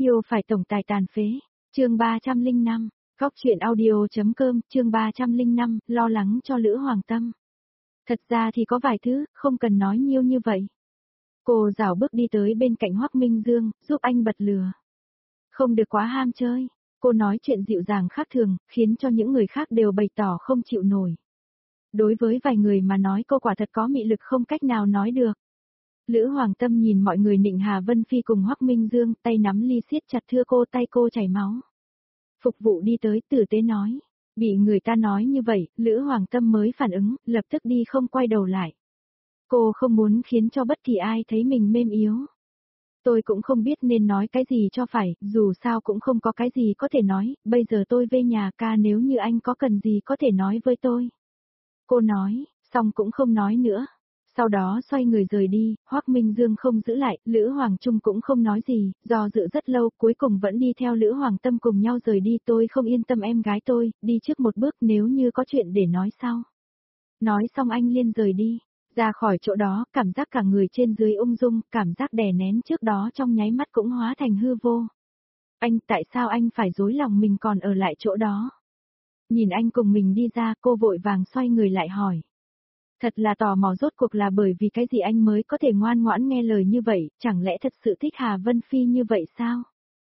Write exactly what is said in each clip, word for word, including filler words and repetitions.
Yêu phải tổng tài tàn phế. Chương ba trăm lẻ năm, Cóc truyện audio.com, chương ba trăm lẻ năm, lo lắng cho Lữ Hoàng Tâm. Thật ra thì có vài thứ, không cần nói nhiều như vậy. Cô rảo bước đi tới bên cạnh Hoắc Minh Dương, giúp anh bật lửa. Không được quá ham chơi. Cô nói chuyện dịu dàng khác thường, khiến cho những người khác đều bày tỏ không chịu nổi. Đối với vài người mà nói cô quả thật có mị lực không cách nào nói được. Lữ Hoàng Tâm nhìn mọi người nịnh Hà Vân Phi cùng Hoắc Minh Dương, tay nắm ly siết chặt thưa cô, tay cô chảy máu. Phục vụ đi tới tử tế nói. Bị người ta nói như vậy, Lữ Hoàng Tâm mới phản ứng, lập tức đi không quay đầu lại. Cô không muốn khiến cho bất kỳ ai thấy mình mềm yếu. Tôi cũng không biết nên nói cái gì cho phải, dù sao cũng không có cái gì có thể nói, bây giờ tôi về nhà ca, nếu như anh có cần gì có thể nói với tôi. Cô nói, xong cũng không nói nữa. Sau đó xoay người rời đi, Hoắc Minh Dương không giữ lại, Lữ Hoàng Trung cũng không nói gì, do dự rất lâu, cuối cùng vẫn đi theo Lữ Hoàng Tâm cùng nhau rời đi. Tôi không yên tâm em gái tôi, đi trước một bước nếu như có chuyện để nói sau. Nói xong anh liền rời đi, ra khỏi chỗ đó, cảm giác cả người trên dưới ung dung, cảm giác đè nén trước đó trong nháy mắt cũng hóa thành hư vô. Anh, tại sao anh phải dối lòng mình còn ở lại chỗ đó? Nhìn anh cùng mình đi ra, cô vội vàng xoay người lại hỏi. Thật là tò mò rốt cuộc là bởi vì cái gì anh mới có thể ngoan ngoãn nghe lời như vậy, chẳng lẽ thật sự thích Hà Vân Phi như vậy sao?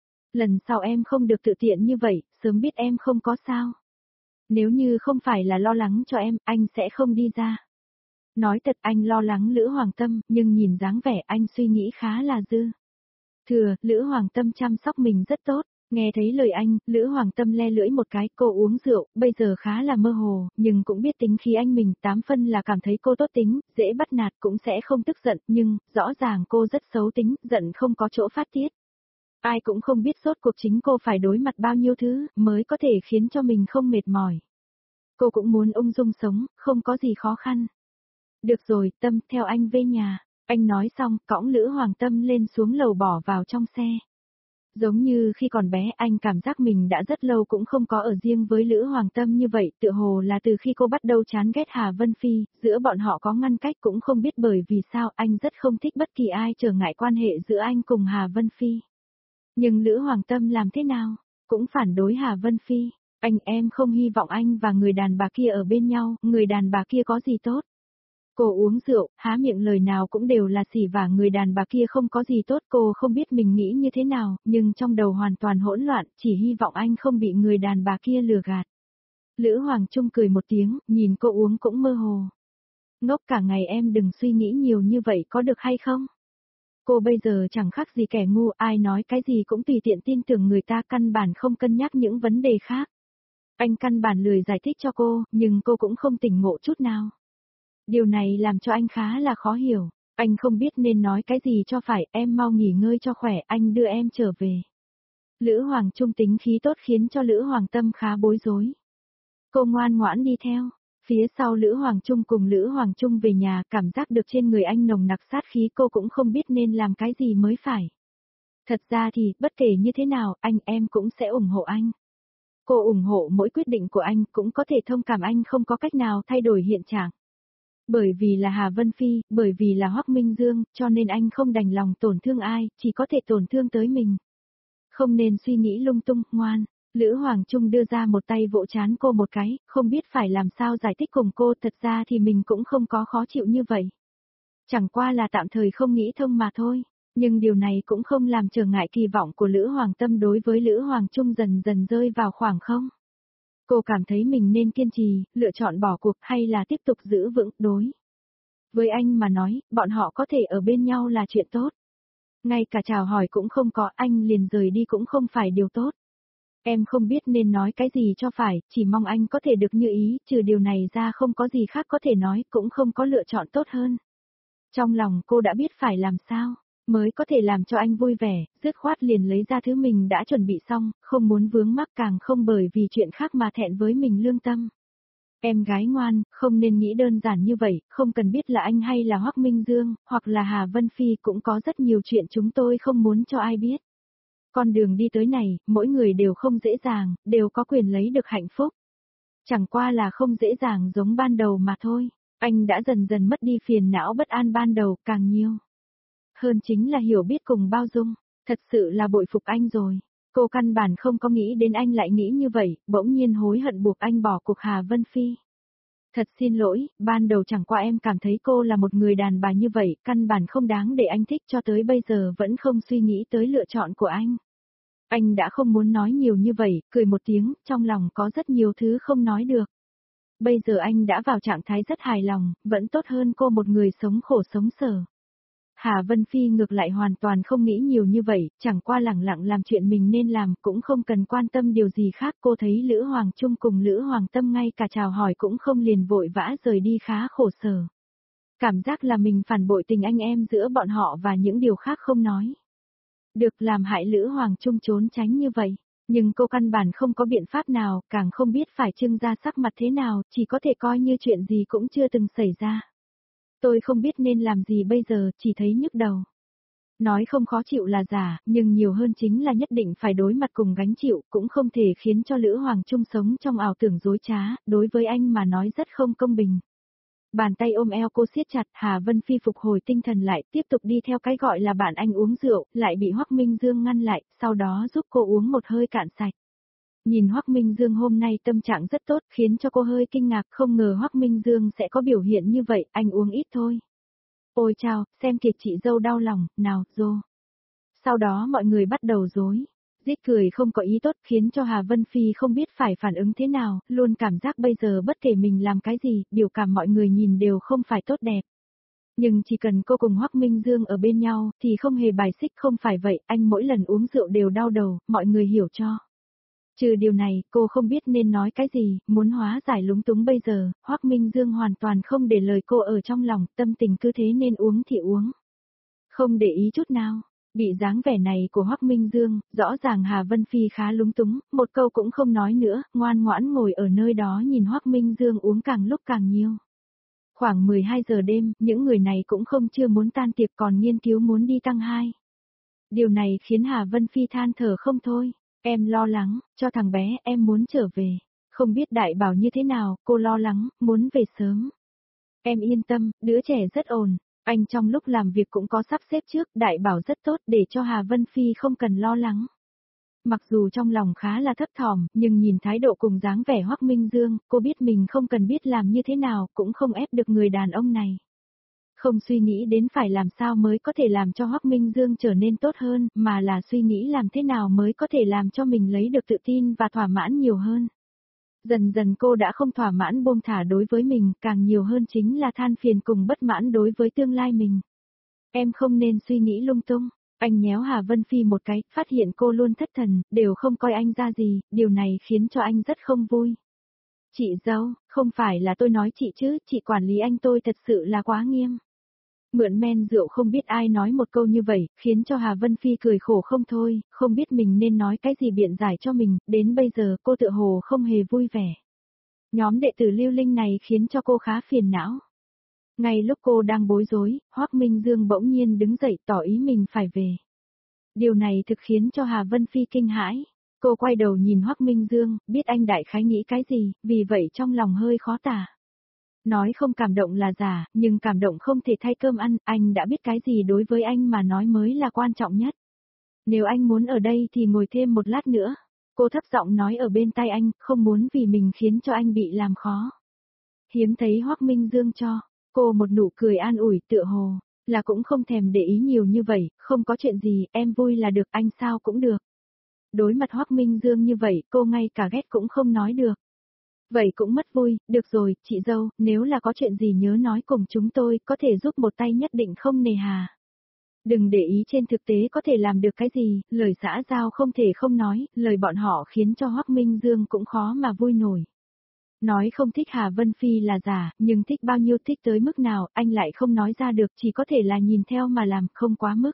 Lần sau em không được tự tiện như vậy, sớm biết em không có sao. Nếu như không phải là lo lắng cho em, anh sẽ không đi ra. Nói thật anh lo lắng Lữ Hoàng Tâm, nhưng nhìn dáng vẻ anh suy nghĩ khá là dư. Thừa, Lữ Hoàng Tâm chăm sóc mình rất tốt. Nghe thấy lời anh, Lữ Hoàng Tâm le lưỡi một cái, cô uống rượu, bây giờ khá là mơ hồ, nhưng cũng biết tính khí anh mình, tám phân là cảm thấy cô tốt tính, dễ bắt nạt cũng sẽ không tức giận, nhưng, rõ ràng cô rất xấu tính, giận không có chỗ phát tiết. Ai cũng không biết rốt cuộc chính cô phải đối mặt bao nhiêu thứ, mới có thể khiến cho mình không mệt mỏi. Cô cũng muốn ung dung sống, không có gì khó khăn. Được rồi, Tâm, theo anh về nhà. Anh nói xong, cõng Lữ Hoàng Tâm lên xuống lầu bỏ vào trong xe. Giống như khi còn bé anh cảm giác mình đã rất lâu cũng không có ở riêng với Lữ Hoàng Tâm như vậy, tựa hồ là từ khi cô bắt đầu chán ghét Hà Vân Phi, giữa bọn họ có ngăn cách cũng không biết bởi vì sao anh rất không thích bất kỳ ai trở ngại quan hệ giữa anh cùng Hà Vân Phi. Nhưng Lữ Hoàng Tâm làm thế nào? Cũng phản đối Hà Vân Phi. Anh em không hy vọng anh và người đàn bà kia ở bên nhau, người đàn bà kia có gì tốt. Cô uống rượu, há miệng lời nào cũng đều là xỉ vả người đàn bà kia không có gì tốt. Cô không biết mình nghĩ như thế nào, nhưng trong đầu hoàn toàn hỗn loạn, chỉ hy vọng anh không bị người đàn bà kia lừa gạt. Lữ Hoàng Trung cười một tiếng, nhìn cô uống cũng mơ hồ. Ngốc cả ngày em đừng suy nghĩ nhiều như vậy có được hay không? Cô bây giờ chẳng khác gì kẻ ngu, ai nói cái gì cũng tùy tiện tin tưởng người ta, căn bản không cân nhắc những vấn đề khác. Anh căn bản lười giải thích cho cô, nhưng cô cũng không tỉnh ngộ chút nào. Điều này làm cho anh khá là khó hiểu, anh không biết nên nói cái gì cho phải, em mau nghỉ ngơi cho khỏe, anh đưa em trở về. Lữ Hoàng Trung tính khí tốt khiến cho Lữ Hoàng Tâm khá bối rối. Cô ngoan ngoãn đi theo, phía sau Lữ Hoàng Trung cùng Lữ Hoàng Trung về nhà, cảm giác được trên người anh nồng nặc sát khí, cô cũng không biết nên làm cái gì mới phải. Thật ra thì, bất kể như thế nào, anh em cũng sẽ ủng hộ anh. Cô ủng hộ mỗi quyết định của anh, cũng có thể thông cảm anh không có cách nào thay đổi hiện trạng. Bởi vì là Hà Vân Phi, bởi vì là Hoắc Minh Dương, cho nên anh không đành lòng tổn thương ai, chỉ có thể tổn thương tới mình. Không nên suy nghĩ lung tung, ngoan. Lữ Hoàng Trung đưa ra một tay vỗ trán cô một cái, không biết phải làm sao giải thích cùng cô, thật ra thì mình cũng không có khó chịu như vậy. Chẳng qua là tạm thời không nghĩ thông mà thôi, nhưng điều này cũng không làm trở ngại kỳ vọng của Lữ Hoàng Tâm đối với Lữ Hoàng Trung dần dần rơi vào khoảng không. Cô cảm thấy mình nên kiên trì, lựa chọn bỏ cuộc hay là tiếp tục giữ vững, đối. Với anh mà nói, bọn họ có thể ở bên nhau là chuyện tốt. Ngay cả chào hỏi cũng không có, anh liền rời đi cũng không phải điều tốt. Em không biết nên nói cái gì cho phải, chỉ mong anh có thể được như ý, trừ điều này ra không có gì khác có thể nói, cũng không có lựa chọn tốt hơn. Trong lòng cô đã biết phải làm sao mới có thể làm cho anh vui vẻ, dứt khoát liền lấy ra thứ mình đã chuẩn bị xong, không muốn vướng mắc, càng không bởi vì chuyện khác mà thẹn với mình lương tâm. Em gái ngoan, không nên nghĩ đơn giản như vậy, không cần biết là anh hay là Hoắc Minh Dương, hoặc là Hà Vân Phi, cũng có rất nhiều chuyện chúng tôi không muốn cho ai biết. Con đường đi tới này, mỗi người đều không dễ dàng, đều có quyền lấy được hạnh phúc. Chẳng qua là không dễ dàng giống ban đầu mà thôi, anh đã dần dần mất đi phiền não bất an ban đầu càng nhiều. Hơn chính là hiểu biết cùng bao dung. Thật sự là bội phục anh rồi. Cô căn bản không có nghĩ đến anh lại nghĩ như vậy, bỗng nhiên hối hận buộc anh bỏ cuộc Hà Vân Phi. Thật xin lỗi, ban đầu chẳng qua em cảm thấy cô là một người đàn bà như vậy, căn bản không đáng để anh thích cho tới bây giờ vẫn không suy nghĩ tới lựa chọn của anh. Anh đã không muốn nói nhiều như vậy, cười một tiếng, trong lòng có rất nhiều thứ không nói được. Bây giờ anh đã vào trạng thái rất hài lòng, vẫn tốt hơn cô một người sống khổ sống sở. Hà Vân Phi ngược lại hoàn toàn không nghĩ nhiều như vậy, chẳng qua lẳng lặng làm chuyện mình nên làm, cũng không cần quan tâm điều gì khác. Cô thấy Lữ Hoàng Trung cùng Lữ Hoàng Tâm ngay cả chào hỏi cũng không liền vội vã rời đi khá khổ sở. Cảm giác là mình phản bội tình anh em giữa bọn họ và những điều khác không nói. Được làm hại Lữ Hoàng Trung trốn tránh như vậy, nhưng cô căn bản không có biện pháp nào, càng không biết phải trưng ra sắc mặt thế nào, chỉ có thể coi như chuyện gì cũng chưa từng xảy ra. Tôi không biết nên làm gì bây giờ, chỉ thấy nhức đầu. Nói không khó chịu là giả, nhưng nhiều hơn chính là nhất định phải đối mặt cùng gánh chịu, cũng không thể khiến cho Lữ Hoàng Trung sống trong ảo tưởng dối trá, đối với anh mà nói rất không công bình. Bàn tay ôm eo cô siết chặt, Hà Vân Phi phục hồi tinh thần lại, tiếp tục đi theo cái gọi là bạn anh uống rượu, lại bị Hoắc Minh Dương ngăn lại, sau đó giúp cô uống một hơi cạn sạch. Nhìn Hoắc Minh Dương hôm nay tâm trạng rất tốt, khiến cho cô hơi kinh ngạc, không ngờ Hoắc Minh Dương sẽ có biểu hiện như vậy, anh uống ít thôi. Ôi chao, xem kìa chị dâu đau lòng, nào, dô. Sau đó mọi người bắt đầu dối. Giết cười không có ý tốt khiến cho Hà Vân Phi không biết phải phản ứng thế nào, luôn cảm giác bây giờ bất kể mình làm cái gì, biểu cảm mọi người nhìn đều không phải tốt đẹp. Nhưng chỉ cần cô cùng Hoắc Minh Dương ở bên nhau, thì không hề bài xích, không phải vậy, anh mỗi lần uống rượu đều đau đầu, mọi người hiểu cho. Trừ điều này, cô không biết nên nói cái gì, muốn hóa giải lúng túng bây giờ, Hoắc Minh Dương hoàn toàn không để lời cô ở trong lòng, tâm tình cứ thế nên uống thì uống. Không để ý chút nào. Bị dáng vẻ này của Hoắc Minh Dương, rõ ràng Hà Vân Phi khá lúng túng, một câu cũng không nói nữa, ngoan ngoãn ngồi ở nơi đó nhìn Hoắc Minh Dương uống càng lúc càng nhiều. Khoảng mười hai giờ đêm, những người này cũng không chưa muốn tan tiệc còn nghiên cứu muốn đi tăng hai. Điều này khiến Hà Vân Phi than thở không thôi, em lo lắng, cho thằng bé, em muốn trở về. Không biết Đại Bảo như thế nào, cô lo lắng, muốn về sớm. Em yên tâm, đứa trẻ rất ổn. Anh trong lúc làm việc cũng có sắp xếp trước, Đại Bảo rất tốt để cho Hà Vân Phi không cần lo lắng. Mặc dù trong lòng khá là thấp thỏm, nhưng nhìn thái độ cùng dáng vẻ Hoắc Minh Dương, cô biết mình không cần biết làm như thế nào, cũng không ép được người đàn ông này. Không suy nghĩ đến phải làm sao mới có thể làm cho Hoắc Minh Dương trở nên tốt hơn, mà là suy nghĩ làm thế nào mới có thể làm cho mình lấy được tự tin và thỏa mãn nhiều hơn. Dần dần cô đã không thỏa mãn buông thả đối với mình, càng nhiều hơn chính là than phiền cùng bất mãn đối với tương lai mình. Em không nên suy nghĩ lung tung. Anh nhéo Hà Vân Phi một cái, phát hiện cô luôn thất thần, đều không coi anh ra gì, điều này khiến cho anh rất không vui. Chị dâu, không phải là tôi nói chị chứ, chị quản lý anh tôi thật sự là quá nghiêm. Mượn men rượu không biết ai nói một câu như vậy, khiến cho Hà Vân Phi cười khổ không thôi, không biết mình nên nói cái gì biện giải cho mình, đến bây giờ cô tựa hồ không hề vui vẻ. Nhóm đệ tử Lưu Linh này khiến cho cô khá phiền não. Ngay lúc cô đang bối rối, Hoắc Minh Dương bỗng nhiên đứng dậy tỏ ý mình phải về. Điều này thực khiến cho Hà Vân Phi kinh hãi. Cô quay đầu nhìn Hoắc Minh Dương, biết anh đại khái nghĩ cái gì, vì vậy trong lòng hơi khó tả. Nói không cảm động là giả, nhưng cảm động không thể thay cơm ăn, anh đã biết cái gì đối với anh mà nói mới là quan trọng nhất. Nếu anh muốn ở đây thì ngồi thêm một lát nữa. Cô thấp giọng nói ở bên tai anh, không muốn vì mình khiến cho anh bị làm khó. Hiếm thấy Hoắc Minh Dương cho cô một nụ cười an ủi tựa hồ, là cũng không thèm để ý nhiều như vậy, không có chuyện gì, em vui là được, anh sao cũng được. Đối mặt Hoắc Minh Dương như vậy, cô ngay cả ghét cũng không nói được. Vậy cũng mất vui, được rồi, chị dâu, nếu là có chuyện gì nhớ nói cùng chúng tôi, có thể giúp một tay nhất định không nề hà. Đừng để ý trên thực tế có thể làm được cái gì, lời xã giao không thể không nói, lời bọn họ khiến cho Hoắc Minh Dương cũng khó mà vui nổi. Nói không thích Hà Vân Phi là giả, nhưng thích bao nhiêu thích tới mức nào, anh lại không nói ra được, chỉ có thể là nhìn theo mà làm, không quá mức.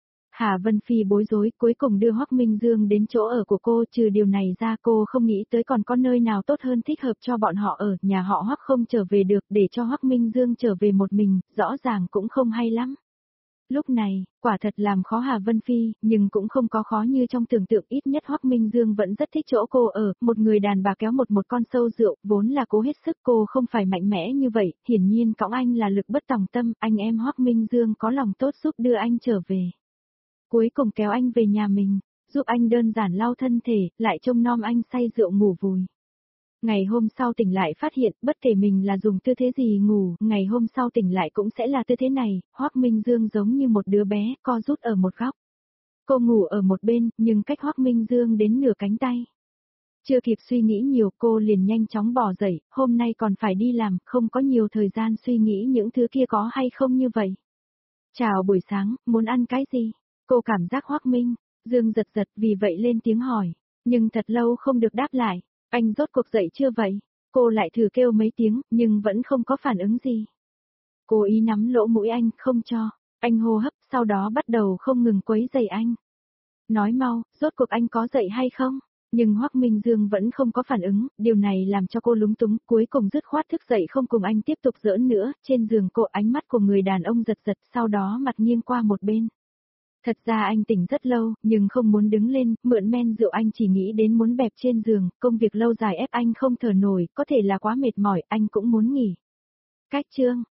Hà Vân Phi bối rối, cuối cùng đưa Hoắc Minh Dương đến chỗ ở của cô, trừ điều này ra cô không nghĩ tới còn có nơi nào tốt hơn thích hợp cho bọn họ ở, nhà họ Hoắc không trở về được, để cho Hoắc Minh Dương trở về một mình, rõ ràng cũng không hay lắm. Lúc này, quả thật làm khó Hà Vân Phi, nhưng cũng không có khó như trong tưởng tượng, ít nhất Hoắc Minh Dương vẫn rất thích chỗ cô ở, một người đàn bà kéo một một con sâu rượu, vốn là cố hết sức, cô không phải mạnh mẽ như vậy, hiển nhiên cõng anh là lực bất tòng tâm, anh em Hoắc Minh Dương có lòng tốt giúp đưa anh trở về. cuối cùng kéo anh về nhà mình, giúp anh đơn giản lau thân thể, lại trông nom anh say rượu ngủ vùi. Ngày hôm sau tỉnh lại phát hiện, bất kể mình là dùng tư thế gì ngủ, ngày hôm sau tỉnh lại cũng sẽ là tư thế này, Hoắc Minh Dương giống như một đứa bé, co rút ở một góc. Cô ngủ ở một bên, nhưng cách Hoắc Minh Dương đến nửa cánh tay. Chưa kịp suy nghĩ nhiều, cô liền nhanh chóng bỏ dậy, hôm nay còn phải đi làm, không có nhiều thời gian suy nghĩ những thứ kia có hay không như vậy. Chào buổi sáng, muốn ăn cái gì? Cô cảm giác Hoắc Minh Dương giật giật vì vậy lên tiếng hỏi, nhưng thật lâu không được đáp lại. Anh rốt cuộc dậy chưa vậy? Cô lại thử kêu mấy tiếng, nhưng vẫn không có phản ứng gì. Cô ý nắm lỗ mũi anh, không cho. Anh hô hấp, sau đó bắt đầu không ngừng quấy rầy anh. Nói mau, rốt cuộc anh có dậy hay không? Nhưng Hoắc Minh Dương vẫn không có phản ứng, điều này làm cho cô lúng túng, cuối cùng dứt khoát thức dậy không cùng anh tiếp tục giỡn nữa, trên giường cô ánh mắt của người đàn ông giật giật, sau đó mặt nghiêng qua một bên. Thật ra anh tỉnh rất lâu, nhưng không muốn đứng lên, mượn men rượu anh chỉ nghĩ đến muốn bẹp trên giường, công việc lâu dài ép anh không thở nổi, có thể là quá mệt mỏi, anh cũng muốn nghỉ. Cách chương